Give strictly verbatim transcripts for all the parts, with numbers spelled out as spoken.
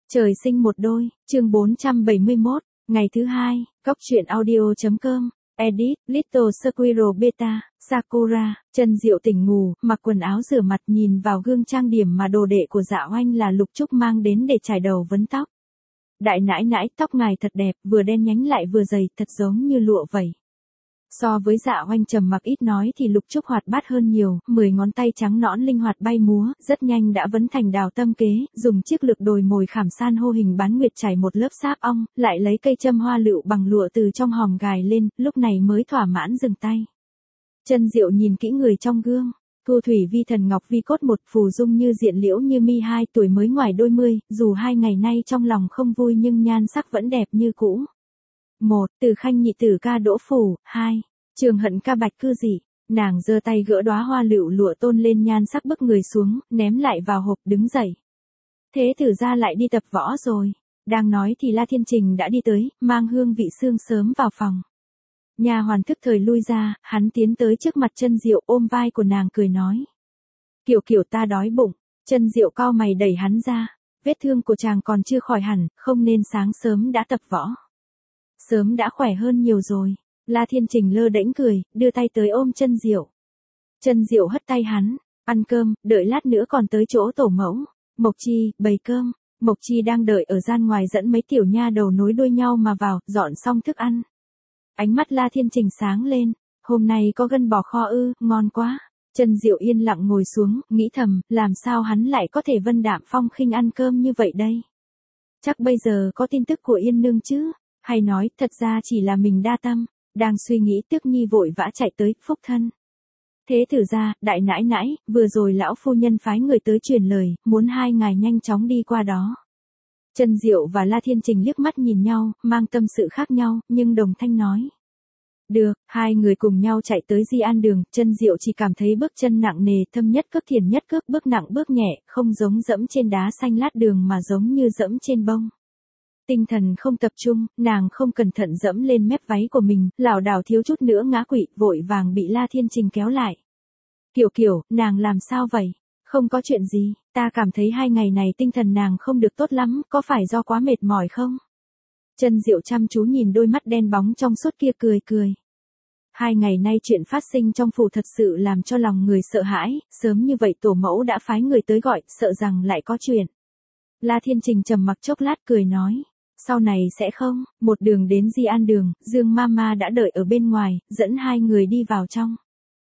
Trời sinh một đôi, chương bốn trăm bảy mươi mốt, ngày thứ hai, Cóc truyện audio.com, edit, Little Squirrel Beta, Sakura, Chân Diệu tỉnh ngủ, mặc quần áo rửa mặt nhìn vào gương trang điểm mà đồ đệ của Dạ Oanh là Lục Trúc mang đến để chải đầu vấn tóc. Đại nãi nãi, tóc ngài thật đẹp, vừa đen nhánh lại vừa dày, thật giống như lụa vậy. So với Dạ Oanh trầm mặc ít nói thì Lục Trúc hoạt bát hơn nhiều, mười ngón tay trắng nõn linh hoạt bay múa, rất nhanh đã vấn thành đào tâm kế, dùng chiếc lược đồi mồi khảm san hô hình bán nguyệt trải một lớp sáp ong, lại lấy cây châm hoa lựu bằng lụa từ trong hòm gài lên, lúc này mới thỏa mãn dừng tay. Chân Diệu nhìn kỹ người trong gương. Thu thủy vi thần ngọc vi cốt một, phù dung như diện liễu như mi hai, tuổi mới ngoài đôi mươi, dù hai ngày nay trong lòng không vui nhưng nhan sắc vẫn đẹp như cũ. Một, Từ Khanh nhị tử ca đỗ phủ. Hai, Trường Hận ca bạch cư dị. Nàng giơ tay gỡ đóa hoa lựu lụa tôn lên nhan sắc bức người xuống, ném lại vào hộp đứng dậy. Thế tử gia lại đi tập võ rồi. Đang nói thì La Thiên Trình đã đi tới, mang hương vị sương sớm vào phòng. Nhà hoàn thức thời lui ra, hắn tiến tới trước mặt Chân Diệu ôm vai của nàng cười nói. Kiểu kiểu ta đói bụng. Chân Diệu cau mày đẩy hắn ra. Vết thương của chàng còn chưa khỏi hẳn, không nên sáng sớm đã tập võ. Sớm đã khỏe hơn nhiều rồi. La Thiên Trình lơ đễnh cười, đưa tay tới ôm Chân Diệu. Chân Diệu hất tay hắn, ăn cơm, đợi lát nữa còn tới chỗ tổ mẫu. Mộc Chi, bày cơm. Mộc Chi đang đợi ở gian ngoài dẫn mấy tiểu nha đầu nối đuôi nhau mà vào, dọn xong thức ăn. Ánh mắt La Thiên Trình sáng lên, hôm nay có gân bò kho ư, ngon quá. Chân Diệu yên lặng ngồi xuống, nghĩ thầm, làm sao hắn lại có thể vân đạm phong khinh ăn cơm như vậy đây? Chắc bây giờ có tin tức của Yên Nương chứ? Hay nói, thật ra chỉ là mình đa tâm. Đang suy nghĩ Tước Nhi vội vã chạy tới, phúc thân. Thế thử ra, đại nãi nãi, vừa rồi lão phu nhân phái người tới truyền lời, muốn hai ngài nhanh chóng đi qua đó. Chân Diệu và La Thiên Trình liếc mắt nhìn nhau, mang tâm sự khác nhau, nhưng đồng thanh nói. Được, hai người cùng nhau chạy tới Di An Đường, Chân Diệu chỉ cảm thấy bước chân nặng nề, thâm nhất cước thiền nhất cước, bước nặng bước nhẹ, không giống dẫm trên đá xanh lát đường mà giống như dẫm trên bông. Tinh thần không tập trung, nàng không cẩn thận dẫm lên mép váy của mình, lảo đảo thiếu chút nữa ngã quỵ, vội vàng bị La Thiên Trình kéo lại. Kiểu kiểu, nàng làm sao vậy? Không có chuyện gì, ta cảm thấy hai ngày này tinh thần nàng không được tốt lắm, có phải do quá mệt mỏi không? Chân Diệu chăm chú nhìn đôi mắt đen bóng trong suốt kia cười cười. Hai ngày nay chuyện phát sinh trong phủ thật sự làm cho lòng người sợ hãi, sớm như vậy tổ mẫu đã phái người tới gọi, sợ rằng lại có chuyện. La Thiên Trình trầm mặc chốc lát cười nói. Sau này sẽ không, một đường đến Di An Đường, Dương Mama đã đợi ở bên ngoài, dẫn hai người đi vào trong.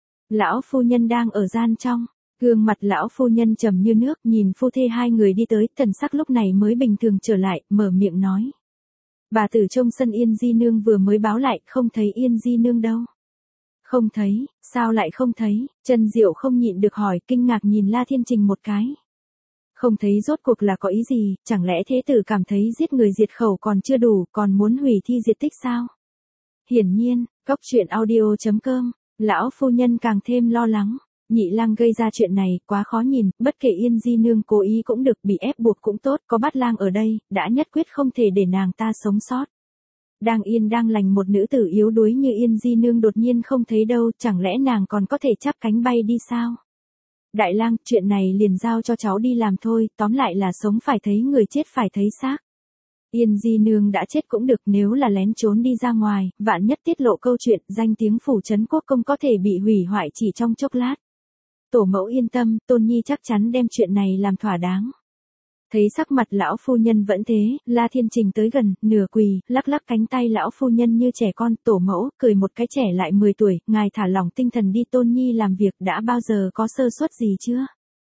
Lão phu nhân đang ở gian trong, gương mặt lão phu nhân trầm như nước, nhìn phu thê hai người đi tới, thần sắc lúc này mới bình thường trở lại, mở miệng nói. Bà tử trong sân Yên Di Nương vừa mới báo lại, không thấy Yên Di Nương đâu. Không thấy, sao lại không thấy? Chân Diệu không nhịn được hỏi, kinh ngạc nhìn La Thiên Trình một cái. Không thấy rốt cuộc là có ý gì, chẳng lẽ thế tử cảm thấy giết người diệt khẩu còn chưa đủ, còn muốn hủy thi diệt tích sao? Hiển nhiên, Cóc truyện audio.com, lão phu nhân càng thêm lo lắng. Nhị lang gây ra chuyện này, quá khó nhìn, bất kể Yên Di Nương cố ý cũng được, bị ép buộc cũng tốt, có Bát Lang ở đây, đã nhất quyết không thể để nàng ta sống sót. Đang yên đang lành một nữ tử yếu đuối như Yên Di Nương đột nhiên không thấy đâu, chẳng lẽ nàng còn có thể chắp cánh bay đi sao? Đại lang, chuyện này liền giao cho cháu đi làm thôi, tóm lại là sống phải thấy người, chết phải thấy xác. Yên Di Nương đã chết cũng được, nếu là lén trốn đi ra ngoài, vạn nhất tiết lộ câu chuyện, danh tiếng phủ trấn quốc công có thể bị hủy hoại chỉ trong chốc lát. Tổ mẫu yên tâm, Tôn Nhi chắc chắn đem chuyện này làm thỏa đáng. Thấy sắc mặt lão phu nhân vẫn thế, La Thiên Trình tới gần, nửa quỳ, lắc lắc cánh tay lão phu nhân như trẻ con, tổ mẫu, cười một cái trẻ lại mười tuổi, ngài thả lỏng tinh thần đi, Tôn Nhi làm việc đã bao giờ có sơ suất gì chưa?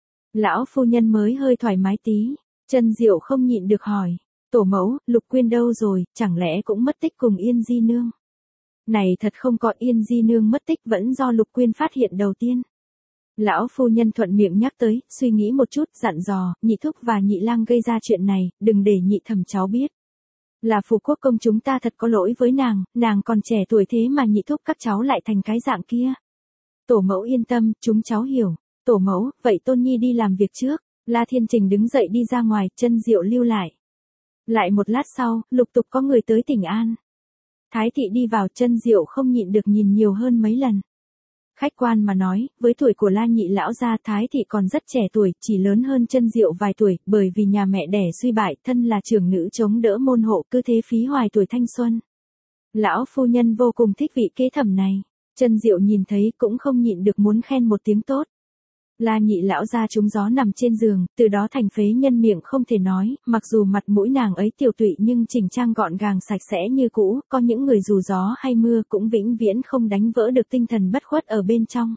Lão phu nhân mới hơi thoải mái tí, Chân Diệu không nhịn được hỏi, tổ mẫu, Lục Quyên đâu rồi, chẳng lẽ cũng mất tích cùng Yên Di Nương? Này thật không có, Yên Di Nương mất tích vẫn do Lục Quyên phát hiện đầu tiên. Lão phu nhân thuận miệng nhắc tới, suy nghĩ một chút, dặn dò, nhị thúc và nhị lang gây ra chuyện này, đừng để nhị thẩm cháu biết. Là phủ quốc công chúng ta thật có lỗi với nàng, nàng còn trẻ tuổi thế mà nhị thúc các cháu lại thành cái dạng kia. Tổ mẫu yên tâm, chúng cháu hiểu. Tổ mẫu, vậy Tôn Nhi đi làm việc trước. La Thiên Trình đứng dậy đi ra ngoài, Chân Diệu lưu lại. Lại một lát sau, lục tục có người tới Tỉnh An. Thái thị đi vào, Chân Diệu không nhịn được nhìn nhiều hơn mấy lần. Khách quan mà nói, với tuổi của La nhị lão gia Thái thị còn rất trẻ tuổi, chỉ lớn hơn Chân Diệu vài tuổi, bởi vì nhà mẹ đẻ suy bại, thân là trưởng nữ chống đỡ môn hộ, cứ thế phí hoài tuổi thanh xuân. Lão phu nhân vô cùng thích vị kế thẩm này. Chân Diệu nhìn thấy cũng không nhịn được muốn khen một tiếng tốt. La nhị lão gia trúng gió nằm trên giường, từ đó thành phế nhân miệng không thể nói, mặc dù mặt mũi nàng ấy tiểu tụy nhưng chỉnh trang gọn gàng sạch sẽ như cũ, có những người dù gió hay mưa cũng vĩnh viễn không đánh vỡ được tinh thần bất khuất ở bên trong.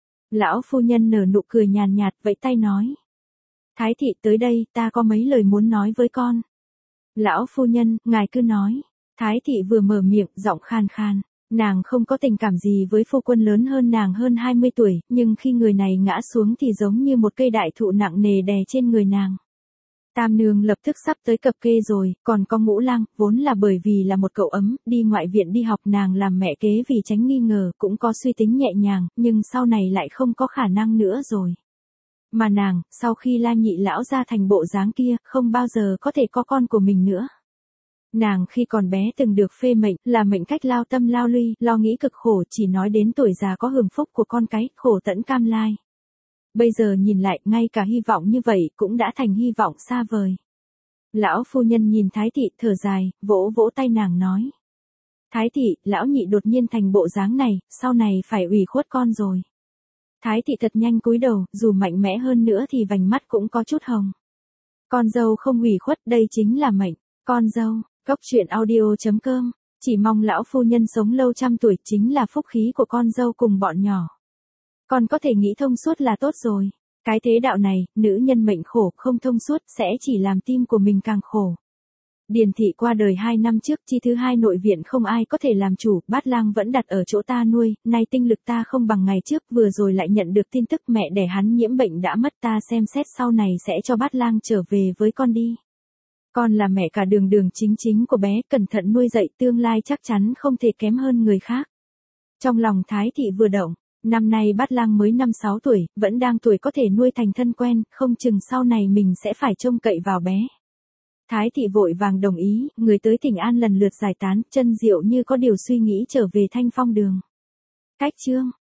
Lão phu nhân nở nụ cười nhàn nhạt, vẫy tay nói. Thái thị tới đây, ta có mấy lời muốn nói với con. Lão phu nhân, ngài cứ nói. Thái thị vừa mở miệng, giọng khan khan. Nàng không có tình cảm gì với phu quân lớn hơn nàng hơn hai mươi tuổi, nhưng khi người này ngã xuống thì giống như một cây đại thụ nặng nề đè trên người nàng. Tam nương lập tức sắp tới cập kê rồi, còn có Ngũ Lang, vốn là bởi vì là một cậu ấm, đi ngoại viện đi học nàng làm mẹ kế vì tránh nghi ngờ, cũng có suy tính nhẹ nhàng, nhưng sau này lại không có khả năng nữa rồi. Mà nàng, sau khi La nhị lão ra thành bộ dáng kia, không bao giờ có thể có con của mình nữa. Nàng khi còn bé từng được phê mệnh, là mệnh cách lao tâm lao ly, lo nghĩ cực khổ, chỉ nói đến tuổi già có hưởng phúc của con cái, khổ tẫn cam lai. Bây giờ nhìn lại, ngay cả hy vọng như vậy cũng đã thành hy vọng xa vời. Lão phu nhân nhìn Thái thị thở dài, vỗ vỗ tay nàng nói. Thái thị, lão nhị đột nhiên thành bộ dáng này, sau này phải ủy khuất con rồi. Thái thị thật nhanh cúi đầu, dù mạnh mẽ hơn nữa thì vành mắt cũng có chút hồng. Con dâu không ủy khuất, đây chính là mệnh. Con dâu. Cốc truyện audio chấm com, chỉ mong lão phu nhân sống lâu trăm tuổi chính là phúc khí của con dâu cùng bọn nhỏ. Con có thể nghĩ thông suốt là tốt rồi. Cái thế đạo này, nữ nhân mệnh khổ không thông suốt sẽ chỉ làm tim của mình càng khổ. Điền thị qua đời hai năm trước, chi thứ hai nội viện không ai có thể làm chủ, Bát Lang vẫn đặt ở chỗ ta nuôi, nay tinh lực ta không bằng ngày trước, vừa rồi lại nhận được tin tức mẹ đẻ hắn nhiễm bệnh đã mất, ta xem xét sau này sẽ cho Bát Lang trở về với con đi. Con là mẹ cả đường đường chính chính của bé, cẩn thận nuôi dạy tương lai chắc chắn không thể kém hơn người khác. Trong lòng Thái thị vừa động, năm nay Bát Lang mới năm sáu tuổi, vẫn đang tuổi có thể nuôi thành thân quen, không chừng sau này mình sẽ phải trông cậy vào bé. Thái thị vội vàng đồng ý, người tới Thịnh An lần lượt giải tán, Chân Diệu như có điều suy nghĩ trở về Thanh Phong đường. Cách chương